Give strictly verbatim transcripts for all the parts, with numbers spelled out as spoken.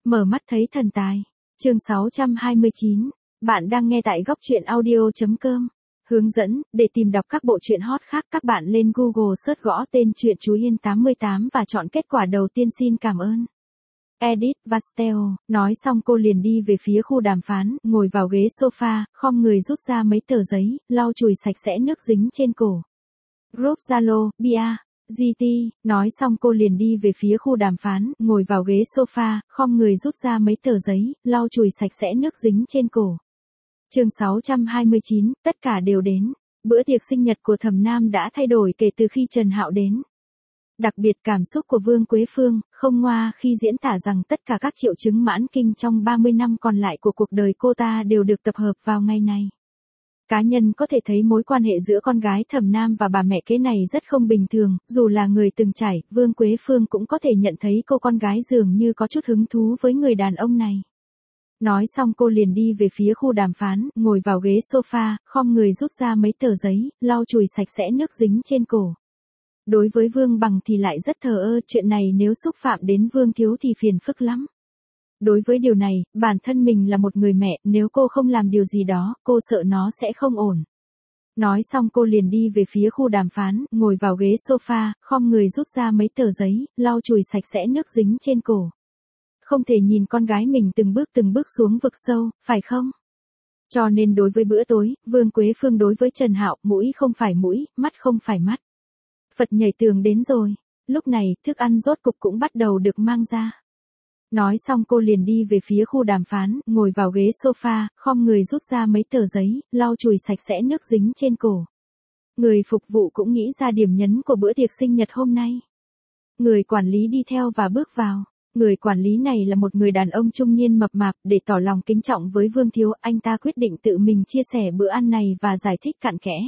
Mở mắt thấy thần tài. Chương sáu trăm hai mươi chín. Bạn đang nghe tại góc truyện audio chấm com. Hướng dẫn, để tìm đọc các bộ truyện hot khác các bạn lên Google search gõ tên truyện Chú Hiên tám mươi tám và chọn kết quả đầu tiên xin cảm ơn. Edith Vastell, nói xong cô liền đi về phía khu đàm phán, ngồi vào ghế sofa, khom người rút ra mấy tờ giấy, lau chùi sạch sẽ nước dính trên cổ. Group Zalo, Bia, giê tê, nói xong cô liền đi về phía khu đàm phán, ngồi vào ghế sofa, khom người rút ra mấy tờ giấy, lau chùi sạch sẽ nước dính trên cổ. Chương sáu trăm hai mươi chín, tất cả đều đến. Bữa tiệc sinh nhật của Thẩm Nam đã thay đổi kể từ khi Trần Hạo đến. Đặc biệt cảm xúc của Vương Quế Phương, không ngoa khi diễn tả rằng tất cả các triệu chứng mãn kinh trong ba mươi năm còn lại của cuộc đời cô ta đều được tập hợp vào ngày này. Cá nhân có thể thấy mối quan hệ giữa con gái Thẩm Nam và bà mẹ kế này rất không bình thường, dù là người từng trải, Vương Quế Phương cũng có thể nhận thấy cô con gái dường như có chút hứng thú với người đàn ông này. Nói xong cô liền đi về phía khu đàm phán, ngồi vào ghế sofa, khom người rút ra mấy tờ giấy, lau chùi sạch sẽ nước dính trên cổ. Đối với Vương Bằng thì lại rất thờ ơ, chuyện này nếu xúc phạm đến Vương Thiếu thì phiền phức lắm. Đối với điều này, bản thân mình là một người mẹ, nếu cô không làm điều gì đó, cô sợ nó sẽ không ổn. Nói xong cô liền đi về phía khu đàm phán, ngồi vào ghế sofa, khom người rút ra mấy tờ giấy, lau chùi sạch sẽ nước dính trên cổ. Không thể nhìn con gái mình từng bước từng bước xuống vực sâu, phải không? Cho nên đối với bữa tối, Vương Quế Phương đối với Trần Hạo, mũi không phải mũi, mắt không phải mắt. Phật nhảy tường đến rồi. Lúc này, thức ăn rốt cục cũng bắt đầu được mang ra. Nói xong cô liền đi về phía khu đàm phán, ngồi vào ghế sofa, khom người rút ra mấy tờ giấy, lau chùi sạch sẽ nước dính trên cổ. Người phục vụ cũng nghĩ ra điểm nhấn của bữa tiệc sinh nhật hôm nay. Người quản lý đi theo và bước vào. Người quản lý này là một người đàn ông trung niên mập mạp, để tỏ lòng kính trọng với Vương Thiếu, anh ta quyết định tự mình chia sẻ bữa ăn này và giải thích cặn kẽ.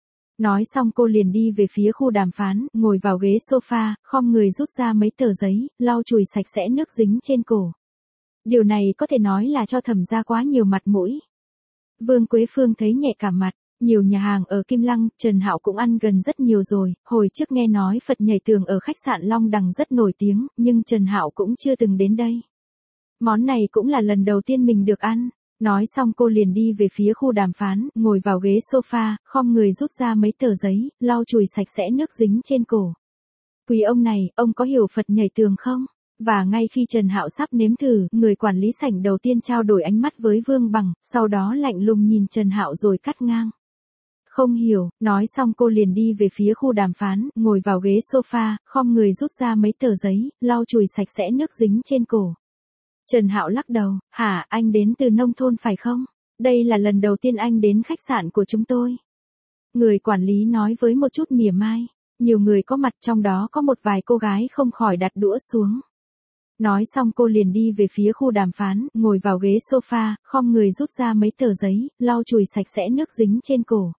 Nói xong cô liền đi về phía khu đàm phán, ngồi vào ghế sofa, khom người rút ra mấy tờ giấy, lau chùi sạch sẽ nước dính trên cổ. Điều này có thể nói là cho Thẩm gia quá nhiều mặt mũi. Vương Quế Phương thấy nhẹ cả mặt, nhiều nhà hàng ở Kim Lăng, Trần Hạo cũng ăn gần rất nhiều rồi, hồi trước nghe nói Phật nhảy tường ở khách sạn Long Đằng rất nổi tiếng, nhưng Trần Hạo cũng chưa từng đến đây. Món này cũng là lần đầu tiên mình được ăn. Nói xong cô liền đi về phía khu đàm phán, ngồi vào ghế sofa, khom người rút ra mấy tờ giấy, lau chùi sạch sẽ nước dính trên cổ. Quý ông này, ông có hiểu Phật nhảy tường không? Và ngay khi Trần Hạo sắp nếm thử, người quản lý sảnh đầu tiên trao đổi ánh mắt với Vương Bằng, sau đó lạnh lùng nhìn Trần Hạo rồi cắt ngang. Không hiểu, nói xong cô liền đi về phía khu đàm phán, ngồi vào ghế sofa, khom người rút ra mấy tờ giấy, lau chùi sạch sẽ nước dính trên cổ. Trần Hạo lắc đầu, hả, anh đến từ nông thôn phải không? Đây là lần đầu tiên anh đến khách sạn của chúng tôi. Người quản lý nói với một chút mỉa mai. Nhiều người có mặt, trong đó có một vài cô gái không khỏi đặt đũa xuống. Nói xong cô liền đi về phía khu đàm phán, ngồi vào ghế sofa, khom người rút ra mấy tờ giấy, lau chùi sạch sẽ nước dính trên cổ.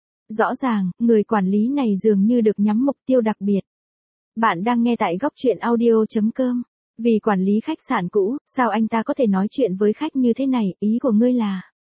Rõ ràng, người quản lý này dường như được nhắm mục tiêu đặc biệt. Bạn đang nghe tại góc truyện audio chấm com. Vì quản lý khách sạn cũ, sao anh ta có thể nói chuyện với khách như thế này, ý của ngươi là?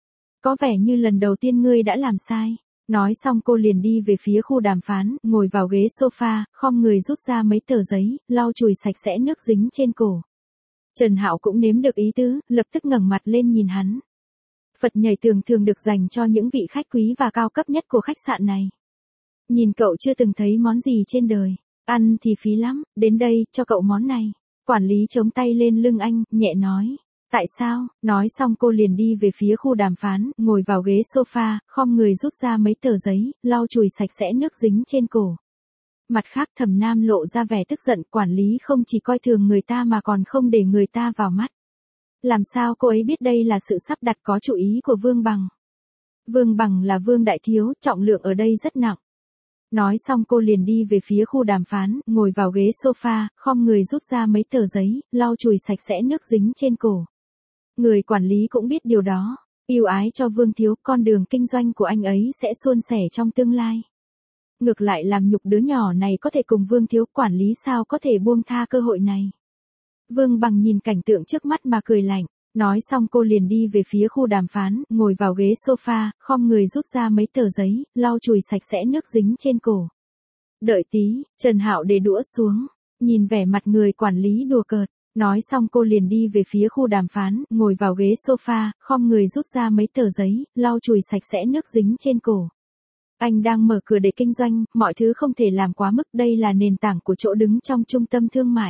Có vẻ như lần đầu tiên ngươi đã làm sai. Nói xong cô liền đi về phía khu đàm phán, ngồi vào ghế sofa, khom người rút ra mấy tờ giấy, lau chùi sạch sẽ nước dính trên cổ. Trần Hạo cũng nếm được ý tứ, lập tức ngẩng mặt lên nhìn hắn. Phật nhảy tường thường được dành cho những vị khách quý và cao cấp nhất của khách sạn này. Nhìn cậu chưa từng thấy món gì trên đời. Ăn thì phí lắm, đến đây, cho cậu món này. Quản lý chống tay lên lưng anh, nhẹ nói. Tại sao? Nói xong cô liền đi về phía khu đàm phán, ngồi vào ghế sofa, khom người rút ra mấy tờ giấy, lau chùi sạch sẽ nước dính trên cổ. Mặt khác Thẩm Nam lộ ra vẻ tức giận, quản lý không chỉ coi thường người ta mà còn không để người ta vào mắt. Làm sao cô ấy biết đây là sự sắp đặt có chủ ý của Vương Bằng? Vương Bằng là Vương đại thiếu, trọng lượng ở đây rất nặng. Nói xong cô liền đi về phía khu đàm phán, ngồi vào ghế sofa, khom người rút ra mấy tờ giấy, lau chùi sạch sẽ nước dính trên cổ. Người quản lý cũng biết điều đó. Yêu ái cho Vương Thiếu, con đường kinh doanh của anh ấy sẽ suôn sẻ trong tương lai. Ngược lại làm nhục đứa nhỏ này có thể cùng Vương Thiếu, quản lý sao có thể buông tha cơ hội này. Vương Bằng nhìn cảnh tượng trước mắt mà cười lạnh. Nói xong cô liền đi về phía khu đàm phán, ngồi vào ghế sofa, khom người rút ra mấy tờ giấy, lau chùi sạch sẽ nước dính trên cổ. Đợi tí, Trần Hạo để đũa xuống, nhìn vẻ mặt người quản lý đùa cợt, Nói xong cô liền đi về phía khu đàm phán, ngồi vào ghế sofa, khom người rút ra mấy tờ giấy, lau chùi sạch sẽ nước dính trên cổ. Anh đang mở cửa để kinh doanh, mọi thứ không thể làm quá mức, đây là nền tảng của chỗ đứng trong trung tâm thương mại.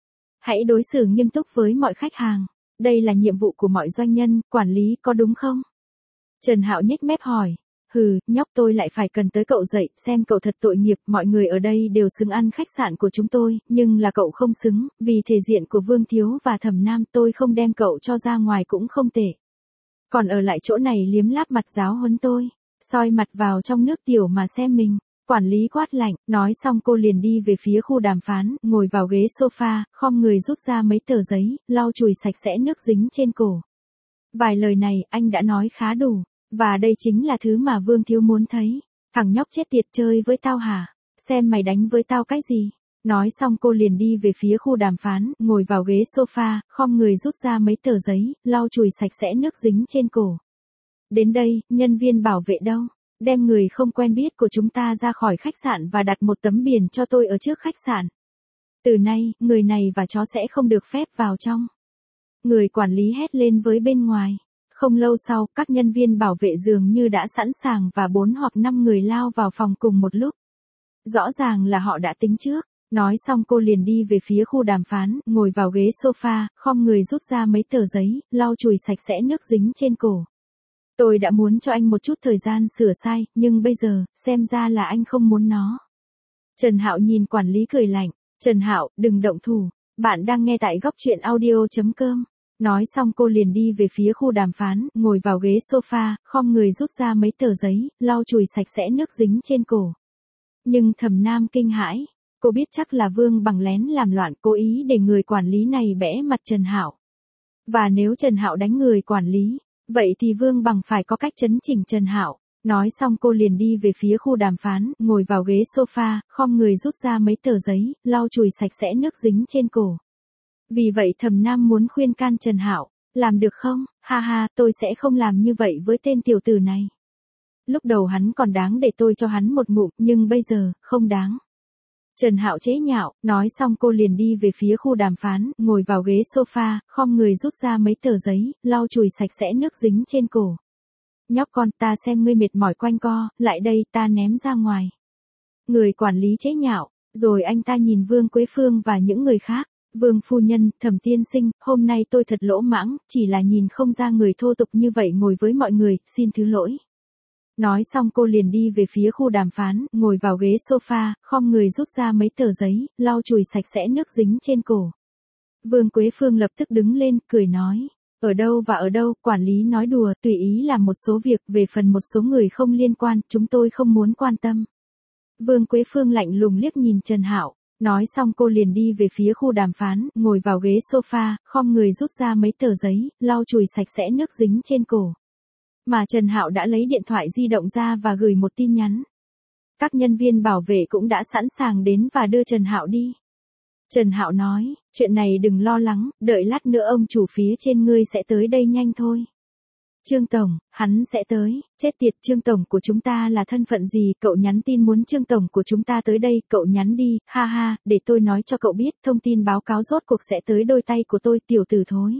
Hãy đối xử nghiêm túc với mọi khách hàng. Đây là nhiệm vụ của mọi doanh nhân, quản lý có đúng không? Trần Hạo nhếch mép hỏi. Hừ, nhóc, tôi lại phải cần tới cậu dậy, xem cậu thật tội nghiệp, mọi người ở đây đều xứng ăn khách sạn của chúng tôi, nhưng là cậu không xứng, vì thể diện của Vương Thiếu và Thẩm Nam tôi không đem cậu cho ra ngoài cũng không tệ. Còn ở lại chỗ này liếm láp mặt giáo huấn tôi, soi mặt vào trong nước tiểu mà xem mình. Quản lý quát lạnh, nói xong cô liền đi về phía khu đàm phán, ngồi vào ghế sofa, khom người rút ra mấy tờ giấy, lau chùi sạch sẽ nước dính trên cổ. Vài lời này, anh đã nói khá đủ, và đây chính là thứ mà Vương Thiếu muốn thấy. Thằng nhóc chết tiệt, chơi với tao hả? Xem mày đánh với tao cái gì? Nói xong cô liền đi về phía khu đàm phán, ngồi vào ghế sofa, khom người rút ra mấy tờ giấy, lau chùi sạch sẽ nước dính trên cổ. Đến đây, nhân viên bảo vệ đâu? Đem người không quen biết của chúng ta ra khỏi khách sạn và đặt một tấm biển cho tôi ở trước khách sạn. Từ nay, người này và chó sẽ không được phép vào trong. Người quản lý hét lên với bên ngoài. Không lâu sau, các nhân viên bảo vệ dường như đã sẵn sàng và bốn hoặc năm người lao vào phòng cùng một lúc. Rõ ràng là họ đã tính trước. Nói xong cô liền đi về phía khu đàm phán, ngồi vào ghế sofa, khom người rút ra mấy tờ giấy, lau chùi sạch sẽ nước dính trên cổ. Tôi đã muốn cho anh một chút thời gian sửa sai, nhưng bây giờ, xem ra là anh không muốn nó. Trần Hạo nhìn quản lý cười lạnh. Trần Hạo, đừng động thủ. Bạn đang nghe tại góc truyện audio chấm com. Nói xong cô liền đi về phía khu đàm phán, ngồi vào ghế sofa, khom người rút ra mấy tờ giấy, lau chùi sạch sẽ nước dính trên cổ. Nhưng Thẩm Nam kinh hãi. Cô biết chắc là Vương Bằng lén làm loạn, cố ý để người quản lý này bẽ mặt Trần Hạo. Và nếu Trần Hạo đánh người quản lý, vậy thì Vương Bằng phải có cách trấn chỉnh Trần Hạo. Nói xong cô liền đi về phía khu đàm phán, ngồi vào ghế sofa, khom người rút ra mấy tờ giấy, lau chùi sạch sẽ nước dính trên cổ. Vì vậy Thẩm Nam muốn khuyên can Trần Hạo, làm được không? Ha ha, tôi sẽ không làm như vậy với tên tiểu tử này. Lúc đầu hắn còn đáng để tôi cho hắn một ngụm, nhưng bây giờ, không đáng. Trần Hạo chế nhạo, nói xong cô liền đi về phía khu đàm phán, ngồi vào ghế sofa, khom người rút ra mấy tờ giấy, lau chùi sạch sẽ nước dính trên cổ. Nhóc con, ta xem ngươi mệt mỏi quanh co, lại đây, ta ném ra ngoài. Người quản lý chế nhạo, rồi anh ta nhìn Vương Quế Phương và những người khác. Vương phu nhân, Thẩm tiên sinh, hôm nay tôi thật lỗ mãng, chỉ là nhìn không ra người thô tục như vậy ngồi với mọi người, xin thứ lỗi. Nói xong cô liền đi về phía khu đàm phán, ngồi vào ghế sofa, khom người rút ra mấy tờ giấy, lau chùi sạch sẽ nước dính trên cổ. Vương Quế Phương lập tức đứng lên, cười nói. Ở đâu và ở đâu, quản lý nói đùa, tùy ý làm một số việc, về phần một số người không liên quan, chúng tôi không muốn quan tâm. Vương Quế Phương lạnh lùng liếc nhìn Trần Hạo. Nói xong cô liền đi về phía khu đàm phán, ngồi vào ghế sofa, khom người rút ra mấy tờ giấy, lau chùi sạch sẽ nước dính trên cổ. Mà Trần Hạo đã lấy điện thoại di động ra và gửi một tin nhắn. Các nhân viên bảo vệ cũng đã sẵn sàng đến và đưa Trần Hạo đi. Trần Hạo nói, chuyện này đừng lo lắng, đợi lát nữa ông chủ phía trên ngươi sẽ tới đây nhanh thôi. Trương Tổng, hắn sẽ tới, chết tiệt, Trương Tổng của chúng ta là thân phận gì, cậu nhắn tin muốn Trương Tổng của chúng ta tới đây, cậu nhắn đi, ha ha, để tôi nói cho cậu biết, thông tin báo cáo rốt cuộc sẽ tới đôi tay của tôi, tiểu tử thối.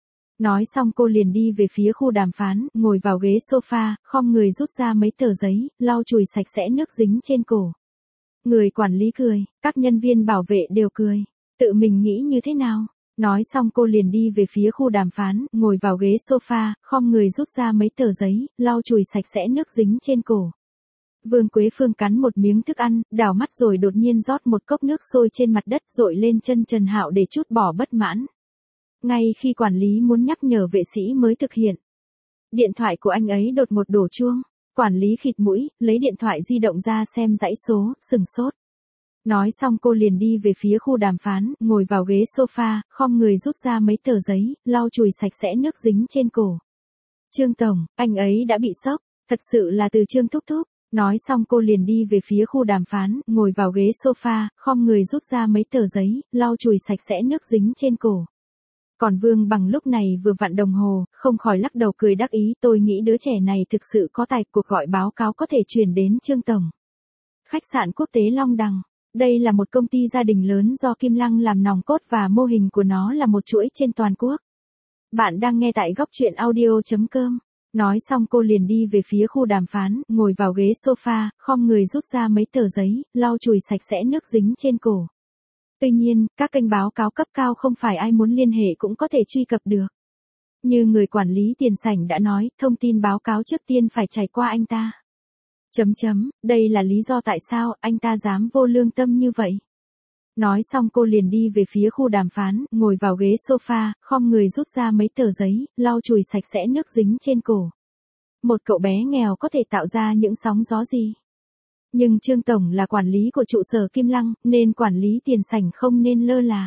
Nói xong cô liền đi về phía khu đàm phán, ngồi vào ghế sofa, khom người rút ra mấy tờ giấy, lau chùi sạch sẽ nước dính trên cổ. Người quản lý cười, các nhân viên bảo vệ đều cười, tự mình nghĩ như thế nào? Nói xong cô liền đi về phía khu đàm phán, ngồi vào ghế sofa, khom người rút ra mấy tờ giấy, lau chùi sạch sẽ nước dính trên cổ. Vương Quế Phương cắn một miếng thức ăn, đảo mắt rồi đột nhiên rót một cốc nước sôi trên mặt đất dội lên chân Trần Hạo để trút bỏ bất mãn. Ngay khi quản lý muốn nhắc nhở vệ sĩ mới thực hiện. Điện thoại của anh ấy đột ngột đổ chuông. Quản lý khịt mũi, lấy điện thoại di động ra xem dãy số, sừng sốt. Nói xong cô liền đi về phía khu đàm phán, ngồi vào ghế sofa, khom người rút ra mấy tờ giấy, lau chùi sạch sẽ nước dính trên cổ. Trương Tổng, anh ấy đã bị sốc, thật sự là từ Trương Thúc Thúc. Nói xong cô liền đi về phía khu đàm phán, ngồi vào ghế sofa, khom người rút ra mấy tờ giấy, lau chùi sạch sẽ nước dính trên cổ. Còn Vương Bằng lúc này vừa vặn đồng hồ, không khỏi lắc đầu cười đắc ý, tôi nghĩ đứa trẻ này thực sự có tài, cuộc gọi báo cáo có thể truyền đến Trương Tổng. Khách sạn quốc tế Long Đằng. Đây là một công ty gia đình lớn do Kim Lăng làm nòng cốt và mô hình của nó là một chuỗi trên toàn quốc. Bạn đang nghe tại góc truyện audio.com. Nói xong cô liền đi về phía khu đàm phán, ngồi vào ghế sofa, khom người rút ra mấy tờ giấy, lau chùi sạch sẽ nước dính trên cổ. Tuy nhiên, các kênh báo cáo cấp cao không phải ai muốn liên hệ cũng có thể truy cập được. Như người quản lý tiền sảnh đã nói, thông tin báo cáo trước tiên phải trải qua anh ta. Chấm chấm, đây là lý do tại sao anh ta dám vô lương tâm như vậy. Nói xong cô liền đi về phía khu đàm phán, ngồi vào ghế sofa, khom người rút ra mấy tờ giấy, lau chùi sạch sẽ nước dính trên cổ. Một cậu bé nghèo có thể tạo ra những sóng gió gì? Nhưng Trương Tổng là quản lý của trụ sở Kim Lăng, nên quản lý tiền sảnh không nên lơ là.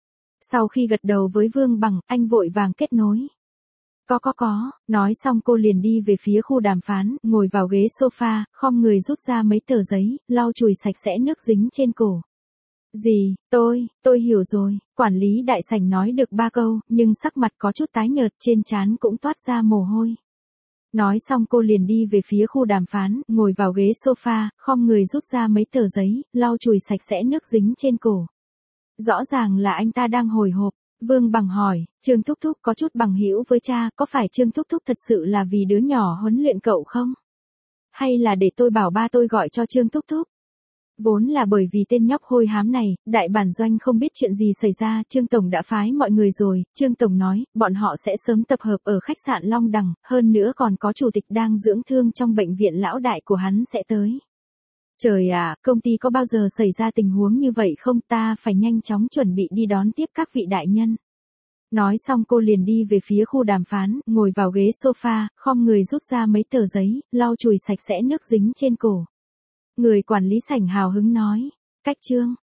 Sau khi gật đầu với Vương Bằng, anh vội vàng kết nối. Có có có, nói xong cô liền đi về phía khu đàm phán, ngồi vào ghế sofa, khom người rút ra mấy tờ giấy, lau chùi sạch sẽ nước dính trên cổ. Gì, tôi, tôi hiểu rồi, quản lý đại sảnh nói được ba câu, nhưng sắc mặt có chút tái nhợt, trên trán cũng toát ra mồ hôi. Nói xong cô liền đi về phía khu đàm phán, ngồi vào ghế sofa, khom người rút ra mấy tờ giấy, lau chùi sạch sẽ nước dính trên cổ. Rõ ràng là anh ta đang hồi hộp. Vương Bằng hỏi, Trương Thúc Thúc có chút bằng hữu với cha, có phải Trương Thúc Thúc thật sự là vì đứa nhỏ huấn luyện cậu không? Hay là để tôi bảo ba tôi gọi cho Trương Thúc Thúc? Vốn là bởi vì tên nhóc hôi hám này, đại bản doanh không biết chuyện gì xảy ra, Trương Tổng đã phái mọi người rồi, Trương Tổng nói, bọn họ sẽ sớm tập hợp ở khách sạn Long Đằng, hơn nữa còn có chủ tịch đang dưỡng thương trong bệnh viện lão đại của hắn sẽ tới. Trời ạ, công ty có bao giờ xảy ra tình huống như vậy không, ta phải nhanh chóng chuẩn bị đi đón tiếp các vị đại nhân. Nói xong cô liền đi về phía khu đàm phán, ngồi vào ghế sofa, khom người rút ra mấy tờ giấy, lau chùi sạch sẽ nước dính trên cổ. Người quản lý sảnh hào hứng nói, cách Trương,